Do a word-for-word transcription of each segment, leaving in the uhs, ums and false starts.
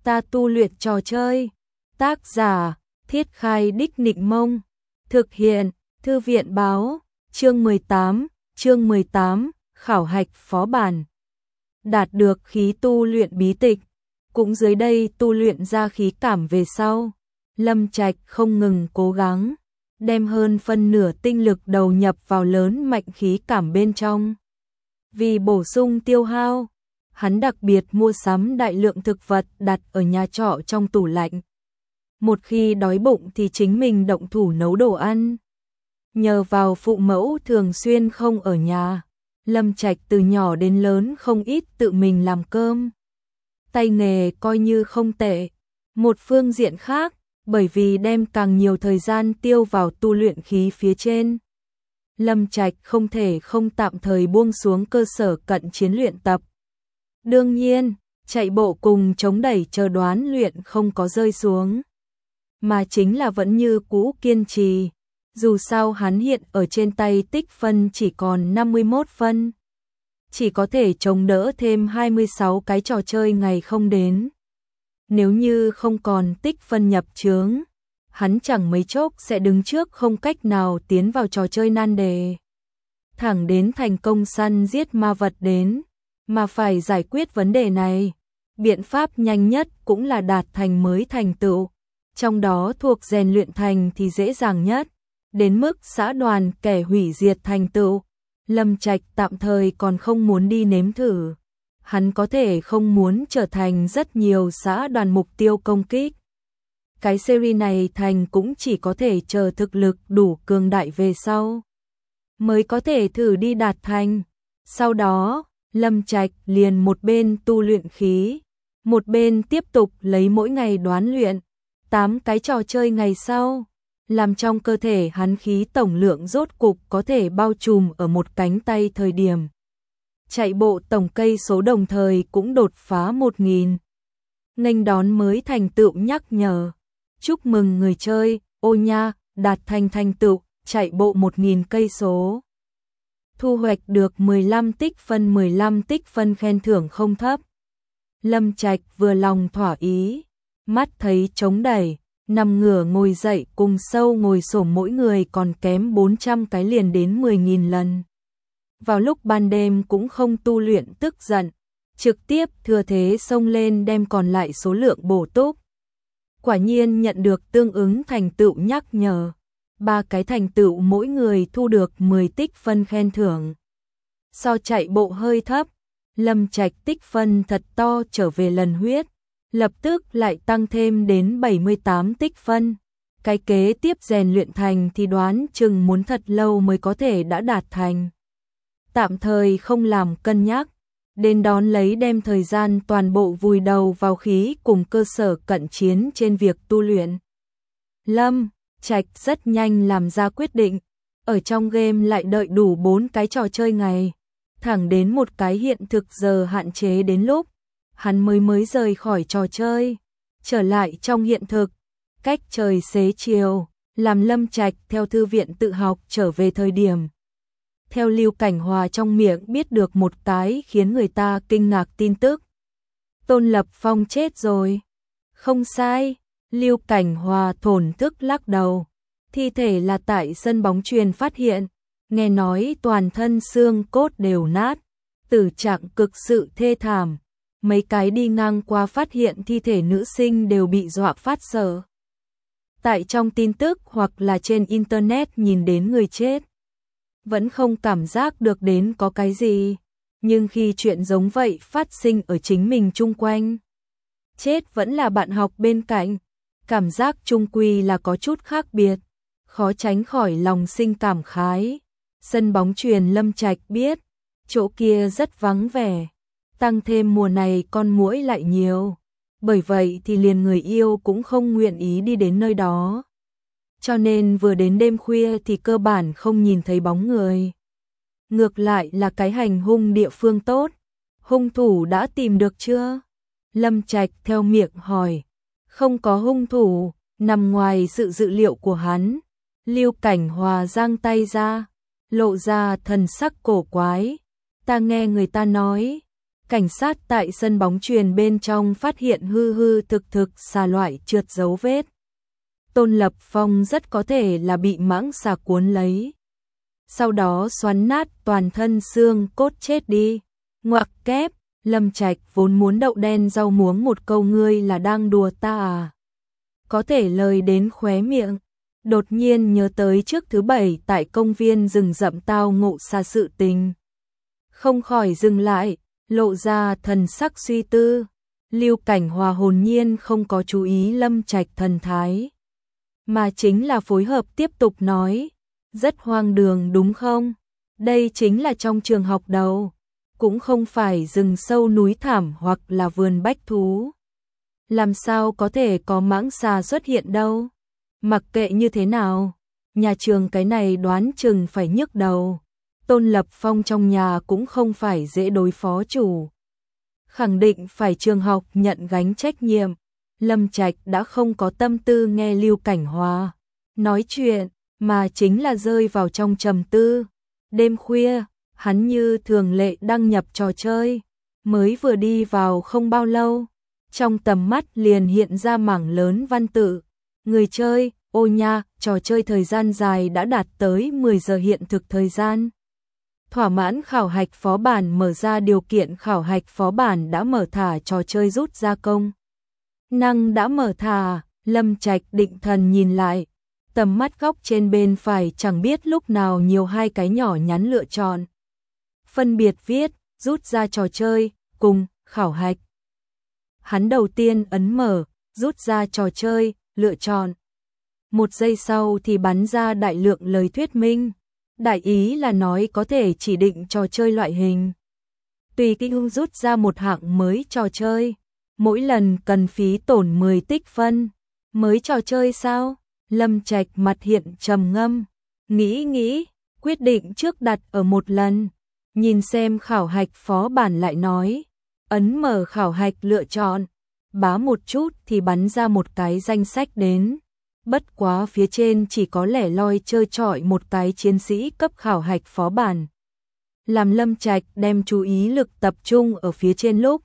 Ta tu luyện trò chơi. Tác giả: Thiết Khai Đích Nịnh Mông. Thực hiện: Thư viện báo. Chương mười tám, chương mười tám, khảo hạch phó bản. Đạt được khí tu luyện bí tịch, cũng dưới đây tu luyện ra khí cảm về sau. Lâm Trạch không ngừng cố gắng, đem hơn phân nửa tinh lực đầu nhập vào lớn mạnh khí cảm bên trong. Vì bổ sung tiêu hao, hắn đặc biệt mua sắm đại lượng thực vật đặt ở nhà trọ trong tủ lạnh. Một khi đói bụng thì chính mình động thủ nấu đồ ăn. Nhờ vào phụ mẫu thường xuyên không ở nhà, Lâm Trạch từ nhỏ đến lớn không ít tự mình làm cơm. Tay nghề coi như không tệ. Một phương diện khác, bởi vì đem càng nhiều thời gian tiêu vào tu luyện khí phía trên, Lâm Trạch không thể không tạm thời buông xuống cơ sở cận chiến luyện tập. Đương nhiên, chạy bộ cùng chống đẩy chờ đoán luyện không có rơi xuống, mà chính là vẫn như cũ kiên trì. Dù sao hắn hiện ở trên tay tích phân chỉ còn năm mươi mốt phân, chỉ có thể chống đỡ thêm hai mươi sáu cái trò chơi ngày không đến. Nếu như không còn tích phân nhập chướng, hắn chẳng mấy chốc sẽ đứng trước không cách nào tiến vào trò chơi nan đề. Thẳng đến thành công săn giết ma vật đến, mà phải giải quyết vấn đề này, biện pháp nhanh nhất cũng là đạt thành mới thành tựu, trong đó thuộc rèn luyện thành thì dễ dàng nhất. Đến mức xã đoàn kẻ hủy diệt thành tựu, Lâm Trạch tạm thời còn không muốn đi nếm thử. Hắn có thể không muốn trở thành rất nhiều xã đoàn mục tiêu công kích. Cái series này thành cũng chỉ có thể chờ thực lực đủ cường đại về sau mới có thể thử đi đạt thành. Sau đó, Lâm Trạch liền một bên tu luyện khí, một bên tiếp tục lấy mỗi ngày đoán luyện tám cái trò chơi ngày sau, làm trong cơ thể hắn khí tổng lượng rốt cục có thể bao trùm ở một cánh tay thời điểm. Chạy bộ tổng cây số đồng thời cũng đột phá một nghìn. Nghênh đón mới thành tựu nhắc nhở. Chúc mừng người chơi, ô nha, đạt thành thành tựu, chạy bộ một nghìn cây số. Thu hoạch được mười lăm tích phân, mười lăm tích phân khen thưởng không thấp. Lâm Trạch vừa lòng thỏa ý, mắt thấy chống đẩy, nằm ngửa ngồi dậy cùng sâu ngồi xổm mỗi người còn kém bốn trăm cái liền đến mười nghìn lần. Vào lúc ban đêm cũng không tu luyện tức giận, trực tiếp thừa thế xông lên đem còn lại số lượng bổ túc. Quả nhiên nhận được tương ứng thành tựu nhắc nhở, ba cái thành tựu mỗi người thu được mười tích phân khen thưởng. So chạy bộ hơi thấp, Lâm Trạch tích phân thật to trở về lần huyết, lập tức lại tăng thêm đến bảy mươi tám tích phân. Cái kế tiếp rèn luyện thành thì đoán chừng muốn thật lâu mới có thể đã đạt thành. Tạm thời không làm cân nhắc, đến đón lấy đem thời gian toàn bộ vùi đầu vào khí cùng cơ sở cận chiến trên việc tu luyện. Lâm Trạch rất nhanh làm ra quyết định, ở trong game lại đợi đủ bốn cái trò chơi ngày, thẳng đến một cái hiện thực giờ hạn chế đến lúc hắn mới mới rời khỏi trò chơi, trở lại trong hiện thực. Cách trời xế chiều, làm Lâm Trạch theo thư viện tự học trở về thời điểm. Theo Lưu Cảnh Hòa trong miệng biết được một cái khiến người ta kinh ngạc tin tức. Tôn Lập Phong chết rồi. Không sai, Lưu Cảnh Hòa thổn thức lắc đầu. Thi thể là tại sân bóng chuyền phát hiện, nghe nói toàn thân xương cốt đều nát, tử trạng cực sự thê thảm. Mấy cái đi ngang qua phát hiện thi thể nữ sinh đều bị dọa phát sợ. Tại trong tin tức hoặc là trên internet nhìn đến người chết, vẫn không cảm giác được đến có cái gì, nhưng khi chuyện giống vậy phát sinh ở chính mình chung quanh, chết vẫn là bạn học bên cạnh, cảm giác chung quy là có chút khác biệt, khó tránh khỏi lòng sinh cảm khái. Sân bóng chuyền Lâm Trạch biết, chỗ kia rất vắng vẻ, tăng thêm mùa này con muỗi lại nhiều, bởi vậy thì liền người yêu cũng không nguyện ý đi đến nơi đó. Cho nên vừa đến đêm khuya thì cơ bản không nhìn thấy bóng người. Ngược lại là cái hành hung địa phương tốt. Hung thủ đã tìm được chưa? Lâm Trạch theo miệng hỏi. Không có hung thủ, nằm ngoài sự dự liệu của hắn. Lưu Cảnh Hòa giang tay ra, lộ ra thần sắc cổ quái. Ta nghe người ta nói, cảnh sát tại sân bóng chuyền bên trong phát hiện hư hư thực thực xà loại trượt dấu vết. Tôn Lập Phong rất có thể là bị mãng xà cuốn lấy. Sau đó xoắn nát toàn thân xương cốt chết đi. Ngoặc kép, Lâm Trạch vốn muốn đậu đen rau muống một câu ngươi là đang đùa ta à. Có thể lời đến khóe miệng. Đột nhiên nhớ tới trước thứ bảy tại công viên rừng rậm tao ngộ xa sự tình. Không khỏi dừng lại, lộ ra thần sắc suy tư. Lưu Cảnh Hòa hồn nhiên không có chú ý Lâm Trạch thần thái. Mà chính là phối hợp tiếp tục nói. Rất hoang đường đúng không? Đây chính là trong trường học đầu. Cũng không phải rừng sâu núi thảm hoặc là vườn bách thú. Làm sao có thể có mãng xà xuất hiện đâu? Mặc kệ như thế nào, nhà trường cái này đoán chừng phải nhức đầu. Tôn Lập Phong trong nhà cũng không phải dễ đối phó chủ. Khẳng định phải trường học nhận gánh trách nhiệm. Lâm Trạch đã không có tâm tư nghe Lưu Cảnh Hòa nói chuyện, mà chính là rơi vào trong trầm tư. Đêm khuya, hắn như thường lệ đăng nhập trò chơi, mới vừa đi vào không bao lâu, trong tầm mắt liền hiện ra mảng lớn văn tự. Người chơi, ô nha, trò chơi thời gian dài đã đạt tới mười giờ hiện thực thời gian. Thỏa mãn khảo hạch phó bản mở ra điều kiện khảo hạch phó bản đã mở thả trò chơi rút ra công. Năng đã mở thả, Lâm Trạch định thần nhìn lại. Tầm mắt góc trên bên phải chẳng biết lúc nào nhiều hai cái nhỏ nhắn lựa chọn. Phân biệt viết, rút ra trò chơi, cùng, khảo hạch. Hắn đầu tiên ấn mở, rút ra trò chơi, lựa chọn. Một giây sau thì bắn ra đại lượng lời thuyết minh. Đại ý là nói có thể chỉ định trò chơi loại hình. Tùy kinh rút ra một hạng mới trò chơi. Mỗi lần cần phí tổn mười tích phân. Mới trò chơi sao? Lâm Trạch mặt hiện trầm ngâm. Nghĩ nghĩ, quyết định trước đặt ở một lần. Nhìn xem khảo hạch phó bản lại nói. Ấn mở khảo hạch lựa chọn. Bá một chút thì bắn ra một cái danh sách đến. Bất quá phía trên chỉ có lẻ loi trơ trọi một cái chiến sĩ cấp khảo hạch phó bản. Làm Lâm Trạch đem chú ý lực tập trung ở phía trên lúc.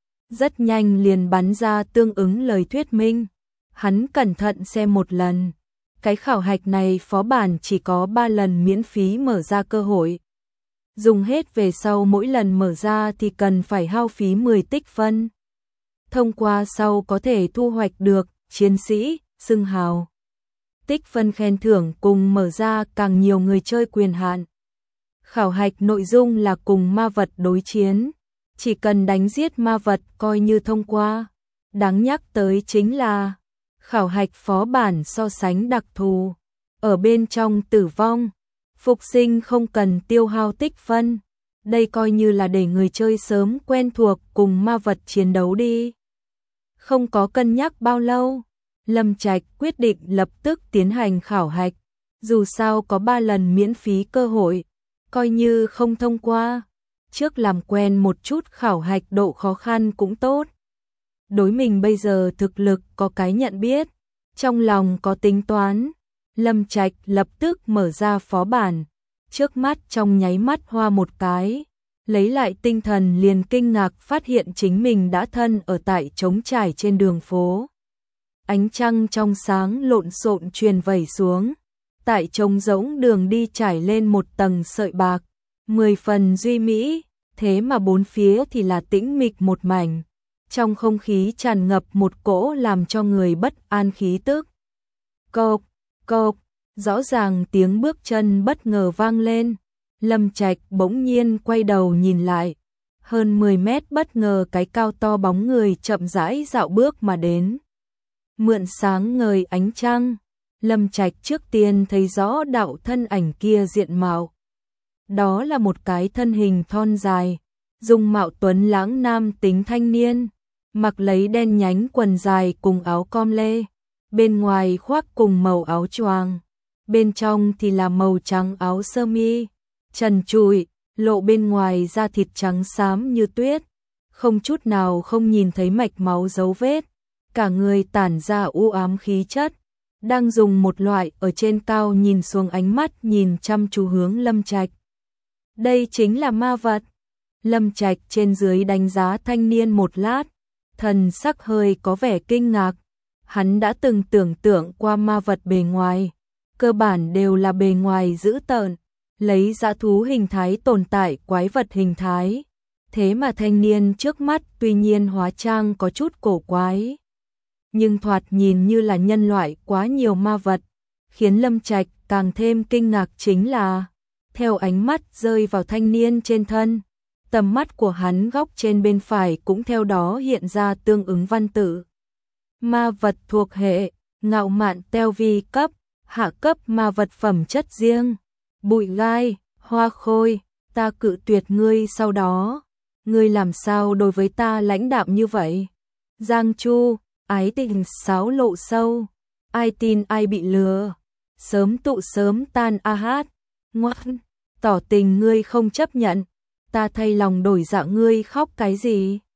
Rất nhanh liền bắn ra tương ứng lời thuyết minh. Hắn cẩn thận xem một lần. Cái khảo hạch này phó bản chỉ có ba lần miễn phí mở ra cơ hội. Dùng hết về sau mỗi lần mở ra thì cần phải hao phí mười tích phân. Thông qua sau có thể thu hoạch được chiến sĩ, xưng hào. Tích phân khen thưởng cùng mở ra càng nhiều người chơi quyền hạn. Khảo hạch nội dung là cùng ma vật đối chiến. Chỉ cần đánh giết ma vật coi như thông qua. Đáng nhắc tới chính là khảo hạch phó bản so sánh đặc thù. Ở bên trong tử vong, phục sinh không cần tiêu hao tích phân. Đây coi như là để người chơi sớm quen thuộc cùng ma vật chiến đấu đi. Không có cân nhắc bao lâu, Lâm Trạch quyết định lập tức tiến hành khảo hạch. Dù sao có ba lần miễn phí cơ hội, coi như không thông qua. Trước làm quen một chút khảo hạch độ khó khăn cũng tốt. Đối mình bây giờ thực lực có cái nhận biết, trong lòng có tính toán. Lâm Trạch lập tức mở ra phó bản, trước mắt trong nháy mắt hoa một cái, lấy lại tinh thần liền kinh ngạc phát hiện chính mình đã thân ở tại trống trải trên đường phố. Ánh trăng trong sáng lộn xộn truyền vẩy xuống, tại trống rỗng đường đi trải lên một tầng sợi bạc, mười phần duy mỹ, thế mà bốn phía thì là tĩnh mịch một mảnh. Trong không khí tràn ngập một cỗ làm cho người bất an khí tức. Cộp, cộp, rõ ràng tiếng bước chân bất ngờ vang lên. Lâm Trạch bỗng nhiên quay đầu nhìn lại. Hơn mười mét bất ngờ cái cao to bóng người chậm rãi dạo bước mà đến. Mượn sáng ngời ánh trăng, Lâm Trạch trước tiên thấy rõ đạo thân ảnh kia diện mạo. Đó là một cái thân hình thon dài, dung mạo tuấn lãng nam tính thanh niên, mặc lấy đen nhánh quần dài cùng áo com lê, bên ngoài khoác cùng màu áo choàng, bên trong thì là màu trắng áo sơ mi, trần trụi, lộ bên ngoài da thịt trắng xám như tuyết, không chút nào không nhìn thấy mạch máu dấu vết, cả người tản ra u ám khí chất, đang dùng một loại ở trên cao nhìn xuống ánh mắt nhìn chăm chú hướng Lâm Trạch. Đây chính là ma vật. Lâm Trạch trên dưới đánh giá thanh niên một lát, thần sắc hơi có vẻ kinh ngạc. Hắn đã từng tưởng tượng qua ma vật bề ngoài, cơ bản đều là bề ngoài dữ tợn, lấy dã thú hình thái tồn tại quái vật hình thái. Thế mà thanh niên trước mắt tuy nhiên hóa trang có chút cổ quái, nhưng thoạt nhìn như là nhân loại quá nhiều ma vật, khiến Lâm Trạch càng thêm kinh ngạc chính là, theo ánh mắt rơi vào thanh niên trên thân, tầm mắt của hắn góc trên bên phải cũng theo đó hiện ra tương ứng văn tự. Ma vật thuộc hệ, ngạo mạn teo vi cấp, hạ cấp ma vật phẩm chất riêng, bụi gai, hoa khôi, ta cự tuyệt ngươi sau đó. Ngươi làm sao đối với ta lãnh đạm như vậy? Giang Chu, ái tình sáo lộ sâu, ai tin ai bị lừa, sớm tụ sớm tan a hát, ngoan, tỏ tình ngươi không chấp nhận, ta thay lòng đổi dạ ngươi khóc cái gì?